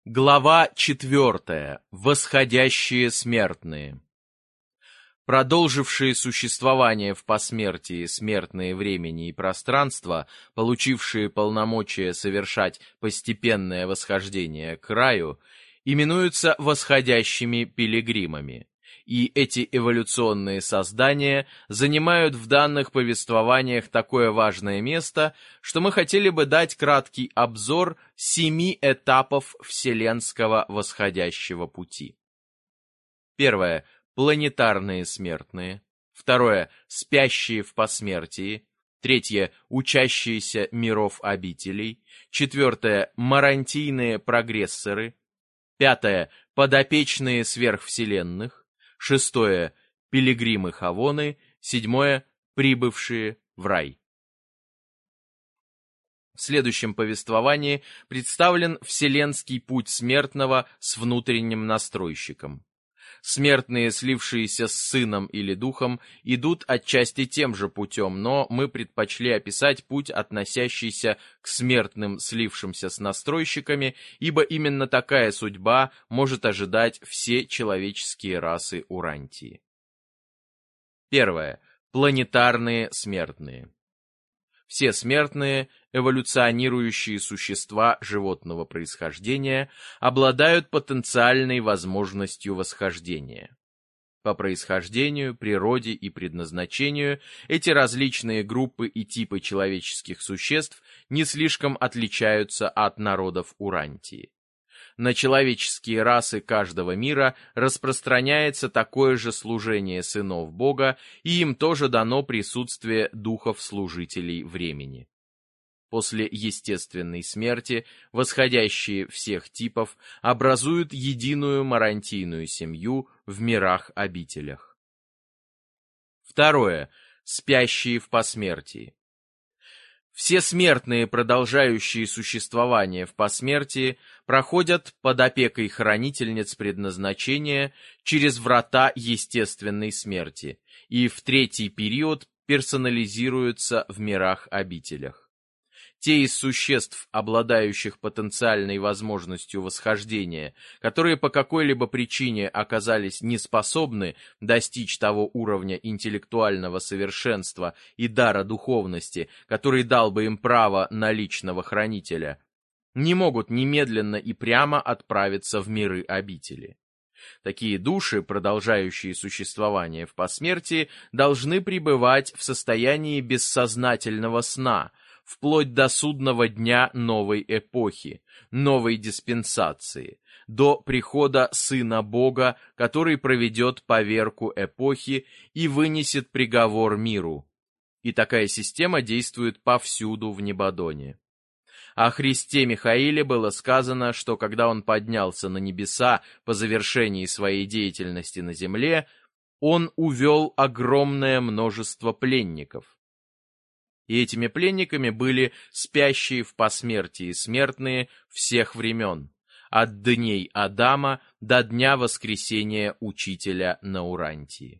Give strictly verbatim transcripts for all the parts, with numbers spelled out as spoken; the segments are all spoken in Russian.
Глава четвертая. Восходящие смертные. Продолжившие существование в посмертии смертные времени и пространства, получившие полномочия совершать постепенное восхождение к раю, именуются восходящими пилигримами. И эти эволюционные создания занимают в данных повествованиях такое важное место, что мы хотели бы дать краткий обзор семи этапов вселенского восходящего пути. Первое. Планетарные смертные. Второе. Спящие в посмертии. Третье. Учащиеся миров обителей. Четвертое. Марантийные прогрессоры. Пятое. Подопечные сверхвселенных. Шестое. Пилигримы-хавоны. Седьмое. Прибывшие в рай. В следующем повествовании представлен вселенский путь смертного с внутренним настройщиком. Смертные, слившиеся с сыном или духом, идут отчасти тем же путем, но мы предпочли описать путь, относящийся к смертным, слившимся с настройщиками, ибо именно такая судьба может ожидать все человеческие расы Урантии. Первое. Планетарные смертные. Все смертные, эволюционирующие существа животного происхождения, обладают потенциальной возможностью восхождения. По происхождению, природе и предназначению эти различные группы и типы человеческих существ не слишком отличаются от народов Урантии. На человеческие расы каждого мира распространяется такое же служение сынов Бога, и им тоже дано присутствие духов-служителей времени. После естественной смерти восходящие всех типов образуют единую марантийную семью в мирах-обителях. Второе. Спящие в посмертии. Все смертные, продолжающие существование в посмертии, проходят под опекой хранительниц предназначения через врата естественной смерти и в третий период персонализируются в мирах-обителях. Те из существ, обладающих потенциальной возможностью восхождения, которые по какой-либо причине оказались неспособны достичь того уровня интеллектуального совершенства и дара духовности, который дал бы им право на личного хранителя, не могут немедленно и прямо отправиться в миры обители. Такие души, продолжающие существование в посмертии, должны пребывать в состоянии бессознательного сна, вплоть до судного дня новой эпохи, новой диспенсации, до прихода Сына Бога, который проведет поверку эпохи и вынесет приговор миру. И такая система действует повсюду в Небодоне. О Христе Михаиле было сказано, что когда он поднялся на небеса по завершении своей деятельности на земле, он увел огромное множество пленников. И этими пленниками были спящие в посмертии смертные всех времен, от дней Адама до дня воскресения Учителя на Урантии.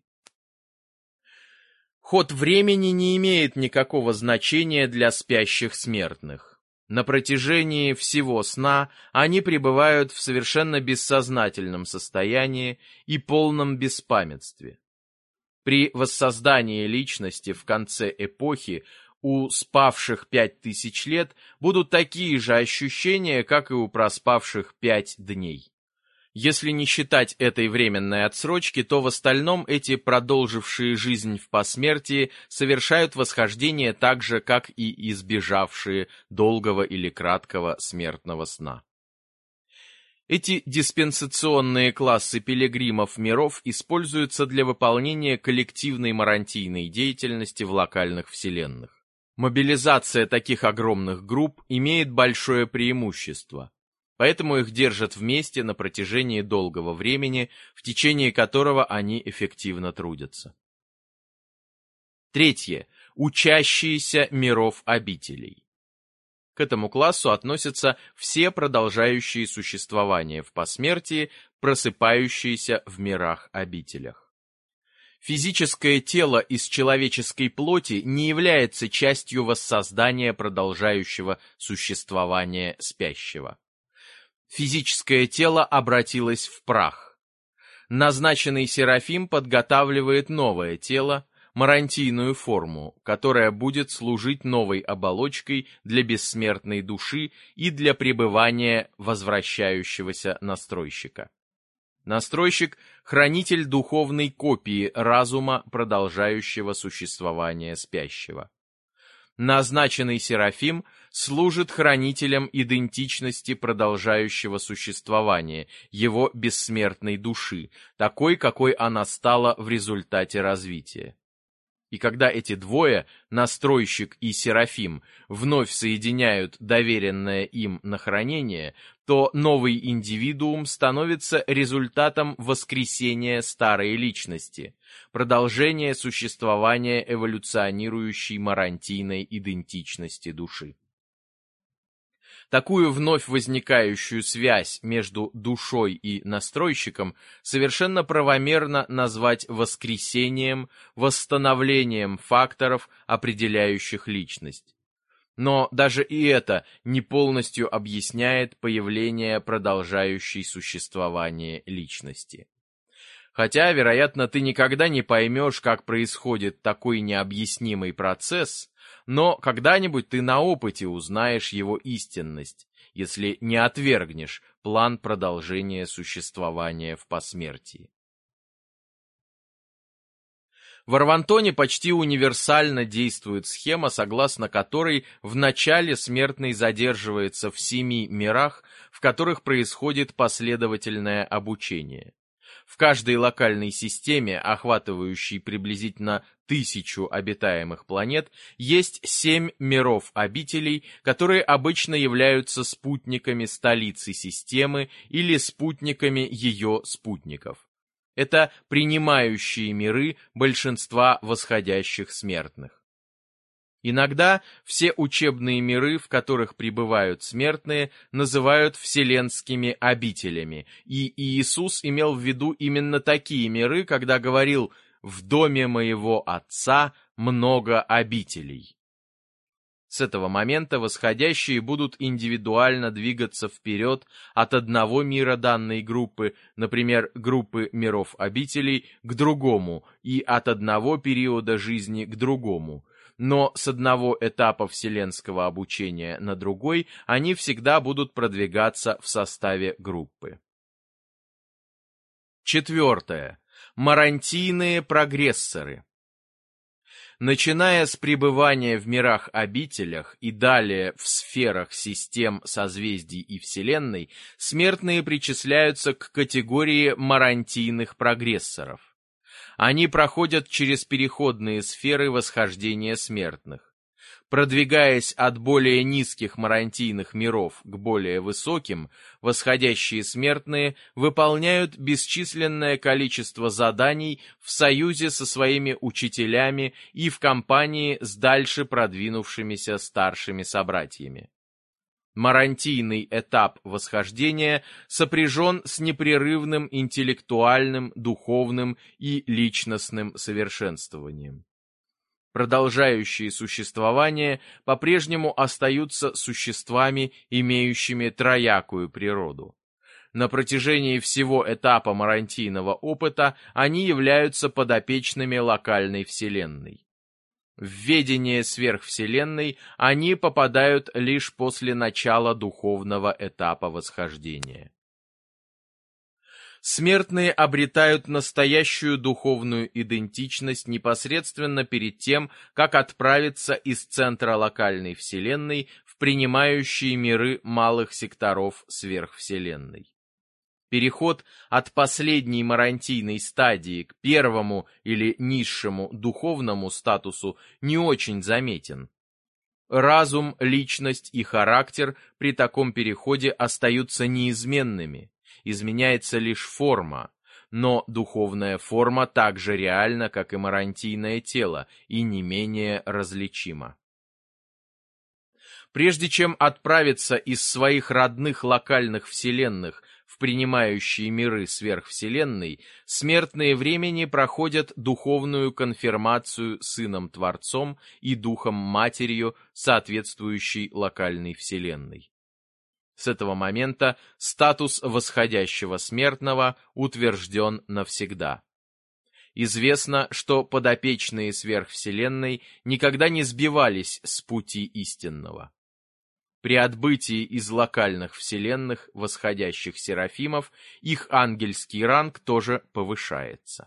Ход времени не имеет никакого значения для спящих смертных. На протяжении всего сна они пребывают в совершенно бессознательном состоянии и полном беспамятстве. При воссоздании личности в конце эпохи у спавших пять тысяч лет будут такие же ощущения, как и у проспавших пять дней. Если не считать этой временной отсрочки, то в остальном эти продолжившие жизнь в посмертии совершают восхождение так же, как и избежавшие долгого или краткого смертного сна. Эти диспенсационные классы пилигримов миров используются для выполнения коллективной марантийной деятельности в локальных вселенных. Мобилизация таких огромных групп имеет большое преимущество, поэтому их держат вместе на протяжении долгого времени, в течение которого они эффективно трудятся. Третье. Учащиеся миров обителей. К этому классу относятся все продолжающие существование в посмертии, просыпающиеся в мирах-обителях. Физическое тело из человеческой плоти не является частью воссоздания продолжающего существования спящего. Физическое тело обратилось в прах. Назначенный Серафим подготавливает новое тело, марантийную форму, которая будет служить новой оболочкой для бессмертной души и для пребывания возвращающегося настройщика. Настройщик – хранитель духовной копии разума, продолжающего существование спящего. Назначенный Серафим служит хранителем идентичности продолжающего существования, его бессмертной души, такой, какой она стала в результате развития. И когда эти двое, настройщик и Серафим, вновь соединяют доверенное им на хранение, то новый индивидуум становится результатом воскресения старой личности, продолжения существования эволюционирующей марантийной идентичности души. Такую вновь возникающую связь между душой и настройщиком совершенно правомерно назвать воскресением, восстановлением факторов, определяющих личность. Но даже и это не полностью объясняет появление продолжающей существование личности. Хотя, вероятно, ты никогда не поймешь, как происходит такой необъяснимый процесс, но когда-нибудь ты на опыте узнаешь его истинность, если не отвергнешь план продолжения существования в посмертии. В Арвантоне почти универсально действует схема, согласно которой вначале смертный задерживается в семи мирах, в которых происходит последовательное обучение. В каждой локальной системе, охватывающей приблизительно тысячу обитаемых планет, есть семь миров-обителей, которые обычно являются спутниками столицы системы или спутниками ее спутников. Это принимающие миры большинства восходящих смертных. Иногда все учебные миры, в которых пребывают смертные, называют вселенскими обителями, и Иисус имел в виду именно такие миры, когда говорил «в доме моего Отца много обителей». С этого момента восходящие будут индивидуально двигаться вперед от одного мира данной группы, например, группы миров-обителей, к другому, и от одного периода жизни к другому. Но с одного этапа вселенского обучения на другой они всегда будут продвигаться в составе группы. Четвертое. Марантийные прогрессоры. Начиная с пребывания в мирах-обителях и далее в сферах систем созвездий и Вселенной, смертные причисляются к категории марантийных прогрессоров. Они проходят через переходные сферы восхождения смертных. Продвигаясь от более низких марантийных миров к более высоким, восходящие смертные выполняют бесчисленное количество заданий в союзе со своими учителями и в компании с дальше продвинувшимися старшими собратьями. Марантийный этап восхождения сопряжен с непрерывным интеллектуальным, духовным и личностным совершенствованием. Продолжающие существование по-прежнему остаются существами, имеющими троякую природу. На протяжении всего этапа марантийного опыта они являются подопечными локальной вселенной. В ведение сверхвселенной они попадают лишь после начала духовного этапа восхождения. Смертные обретают настоящую духовную идентичность непосредственно перед тем, как отправиться из центра локальной вселенной в принимающие миры малых секторов сверхвселенной. Переход от последней марантийной стадии к первому или низшему духовному статусу не очень заметен. Разум, личность и характер при таком переходе остаются неизменными. Изменяется лишь форма, но духовная форма так же реальна, как и марантийное тело, и не менее различима. Прежде чем отправиться из своих родных локальных вселенных в принимающие миры сверхвселенной, смертные времени проходят духовную конфирмацию Сыном-Творцом и Духом-Матерью соответствующей локальной вселенной. С этого момента статус восходящего смертного утвержден навсегда. Известно, что подопечные сверхвселенной никогда не сбивались с пути истинного. При отбытии из локальных вселенных восходящих серафимов их ангельский ранг тоже повышается.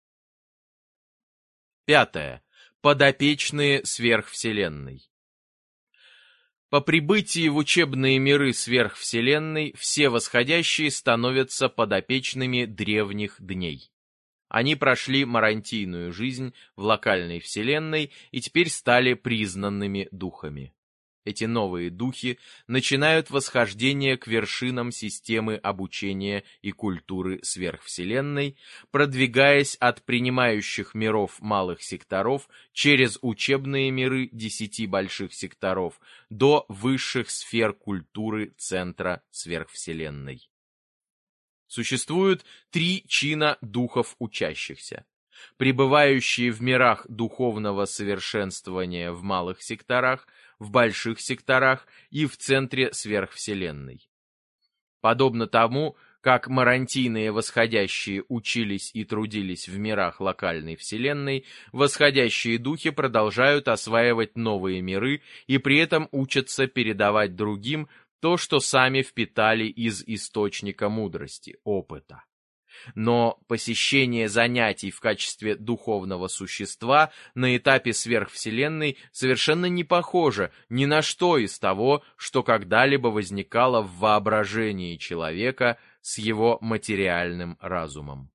Пятое. Подопечные сверхвселенной. По прибытии в учебные миры сверхвселенной все восходящие становятся подопечными древних дней. Они прошли марантийную жизнь в локальной вселенной и теперь стали признанными духами. Эти новые духи начинают восхождение к вершинам системы обучения и культуры сверхвселенной, продвигаясь от принимающих миров малых секторов через учебные миры десяти больших секторов до высших сфер культуры центра сверхвселенной. Существует три чина духов учащихся. Пребывающие в мирах духовного совершенствования в малых секторах, в больших секторах и в центре сверхвселенной. Подобно тому, как марантийные восходящие учились и трудились в мирах локальной вселенной, восходящие духи продолжают осваивать новые миры и при этом учатся передавать другим то, что сами впитали из источника мудрости, опыта. Но посещение занятий в качестве духовного существа на этапе сверхвселенной совершенно не похоже ни на что из того, что когда-либо возникало в воображении человека с его материальным разумом.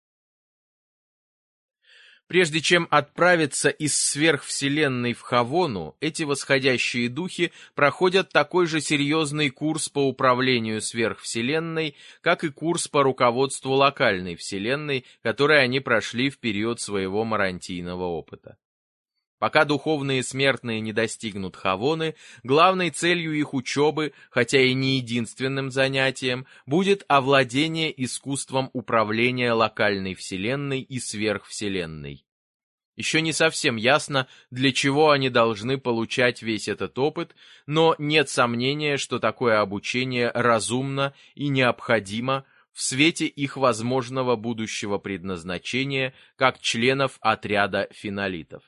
Прежде чем отправиться из сверхвселенной в Хавону, эти восходящие духи проходят такой же серьезный курс по управлению сверхвселенной, как и курс по руководству локальной вселенной, который они прошли в период своего марантийного опыта. Пока духовные смертные не достигнут Хавоны, главной целью их учебы, хотя и не единственным занятием, будет овладение искусством управления локальной вселенной и сверхвселенной. Еще не совсем ясно, для чего они должны получать весь этот опыт, но нет сомнения, что такое обучение разумно и необходимо в свете их возможного будущего предназначения как членов отряда фенолитов.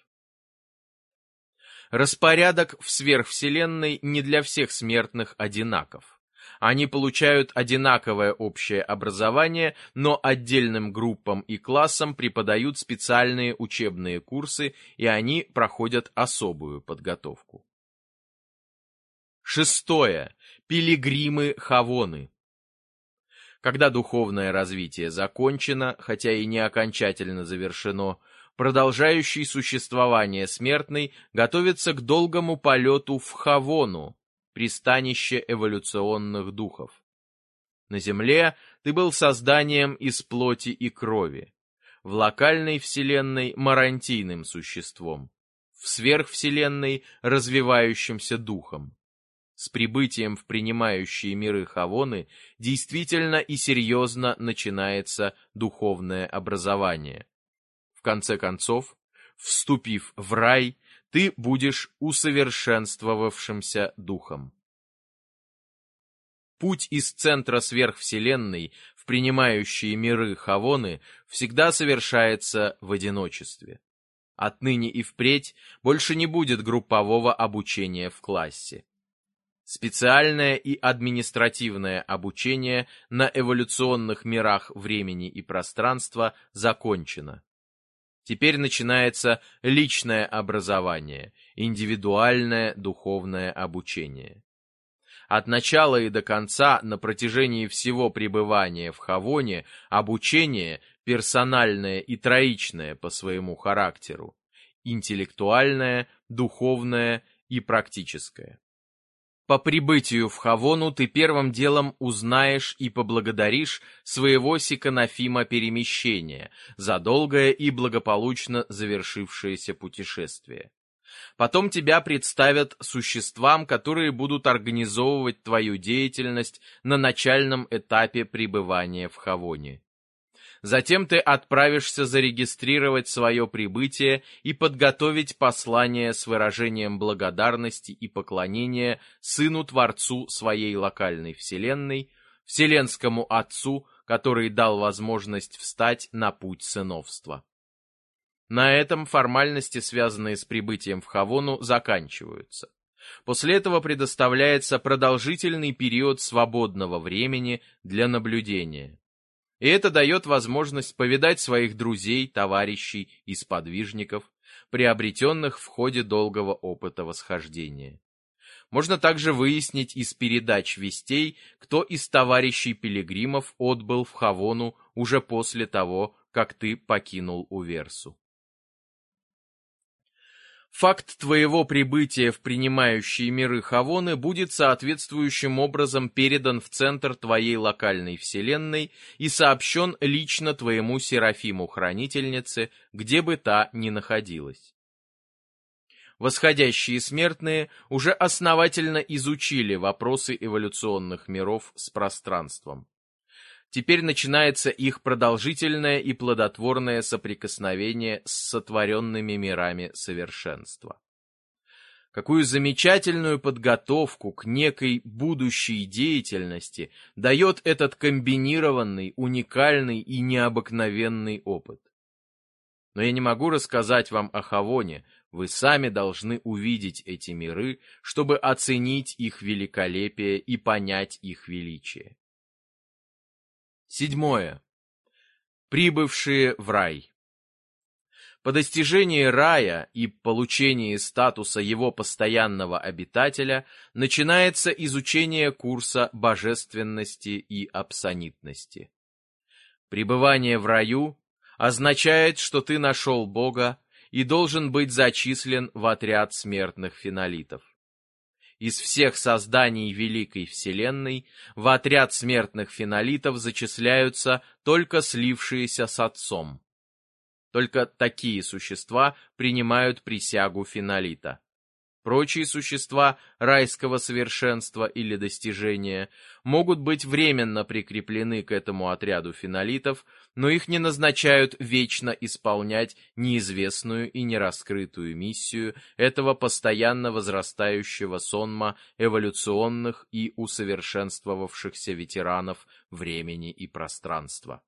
Распорядок в сверхвселенной не для всех смертных одинаков. Они получают одинаковое общее образование, но отдельным группам и классам преподают специальные учебные курсы, и они проходят особую подготовку. Шестое. Пилигримы Хавоны. Когда духовное развитие закончено, хотя и не окончательно завершено, продолжающий существование смертный готовится к долгому полету в Хавону, пристанище эволюционных духов. На Земле ты был созданием из плоти и крови, в локальной вселенной марантийным существом, в сверхвселенной развивающимся духом. С прибытием в принимающие миры Хавоны действительно и серьезно начинается духовное образование. В конце концов, вступив в рай, ты будешь усовершенствовавшимся духом. Путь из центра сверхвселенной в принимающие миры Хавоны всегда совершается в одиночестве. Отныне и впредь больше не будет группового обучения в классе. Специальное и административное обучение на эволюционных мирах времени и пространства закончено. Теперь начинается личное образование, индивидуальное духовное обучение. От начала и до конца на протяжении всего пребывания в Хавоне обучение персональное и троичное по своему характеру, интеллектуальное, духовное и практическое. По прибытию в Хавону ты первым делом узнаешь и поблагодаришь своего сиконофима перемещения за долгое и благополучно завершившееся путешествие. Потом тебя представят существам, которые будут организовывать твою деятельность на начальном этапе пребывания в Хавоне. Затем ты отправишься зарегистрировать свое прибытие и подготовить послание с выражением благодарности и поклонения Сыну-Творцу своей локальной вселенной, Вселенскому Отцу, который дал возможность встать на путь сыновства. На этом формальности, связанные с прибытием в Хавону, заканчиваются. После этого предоставляется продолжительный период свободного времени для наблюдения. И это дает возможность повидать своих друзей, товарищей и сподвижников, приобретенных в ходе долгого опыта восхождения. Можно также выяснить из передач вестей, кто из товарищей пилигримов отбыл в Хавону уже после того, как ты покинул Уверсу. Факт твоего прибытия в принимающие миры Хавоны будет соответствующим образом передан в центр твоей локальной вселенной и сообщен лично твоему Серафиму-хранительнице, где бы та ни находилась. Восходящие смертные уже основательно изучили вопросы эволюционных миров с пространством. Теперь начинается их продолжительное и плодотворное соприкосновение с сотворенными мирами совершенства. Какую замечательную подготовку к некой будущей деятельности дает этот комбинированный, уникальный и необыкновенный опыт. Но я не могу рассказать вам о Хавоне, вы сами должны увидеть эти миры, чтобы оценить их великолепие и понять их величие. Седьмое. Прибывшие в рай. По достижении рая и получении статуса его постоянного обитателя начинается изучение курса божественности и абсонитности. Пребывание в раю означает, что ты нашел Бога и должен быть зачислен в отряд смертных фенолитов. Из всех созданий Великой Вселенной в отряд смертных фенолитов зачисляются только слившиеся с Отцом. Только такие существа принимают присягу фенолита. Прочие существа райского совершенства или достижения могут быть временно прикреплены к этому отряду фенолитов, но их не назначают вечно исполнять неизвестную и нераскрытую миссию этого постоянно возрастающего сонма эволюционных и усовершенствовавшихся ветеранов времени и пространства.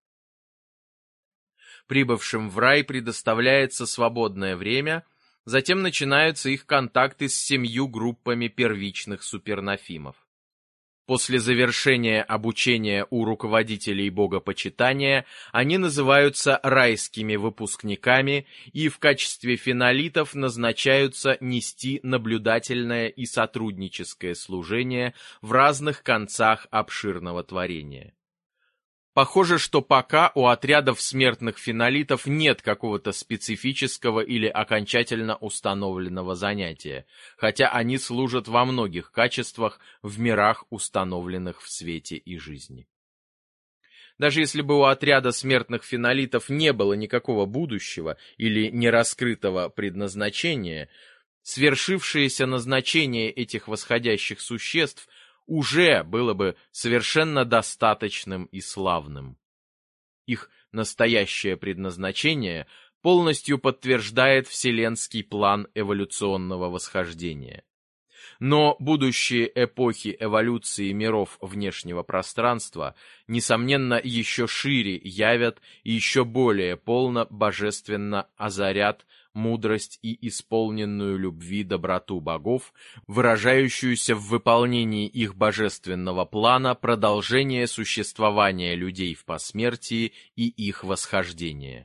Прибывшим в рай предоставляется свободное время. Затем начинаются их контакты с семью группами первичных супернофимов. После завершения обучения у руководителей богопочитания они называются райскими выпускниками и в качестве фенолитов назначаются нести наблюдательное и сотрудническое служение в разных концах обширного творения. Похоже, что пока у отрядов смертных фенолитов нет какого-то специфического или окончательно установленного занятия, хотя они служат во многих качествах в мирах, установленных в свете и жизни. Даже если бы у отряда смертных фенолитов не было никакого будущего или нераскрытого предназначения, свершившееся назначение этих восходящих существ уже было бы совершенно достаточным и славным. Их настоящее предназначение полностью подтверждает вселенский план эволюционного восхождения. Но будущие эпохи эволюции миров внешнего пространства, несомненно, еще шире явят и еще более полно божественно озарят мудрость и исполненную любви доброту богов, выражающуюся в выполнении их божественного плана продолжения существования людей в посмертии и их восхождения.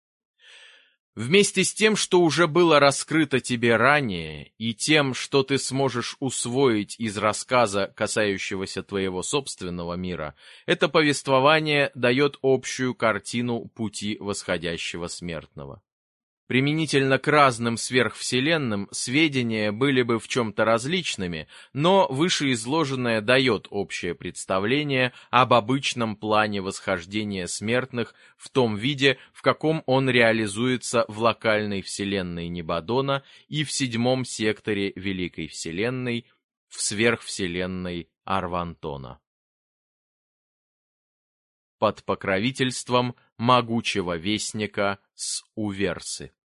Вместе с тем, что уже было раскрыто тебе ранее, и тем, что ты сможешь усвоить из рассказа, касающегося твоего собственного мира, это повествование дает общую картину пути восходящего смертного. Применительно к разным сверхвселенным сведения были бы в чем-то различными, но вышеизложенное дает общее представление об обычном плане восхождения смертных в том виде, в каком он реализуется в локальной вселенной Небадона и в седьмом секторе Великой Вселенной, в сверхвселенной Арвантона. под покровительством могучего вестника с Уверсы.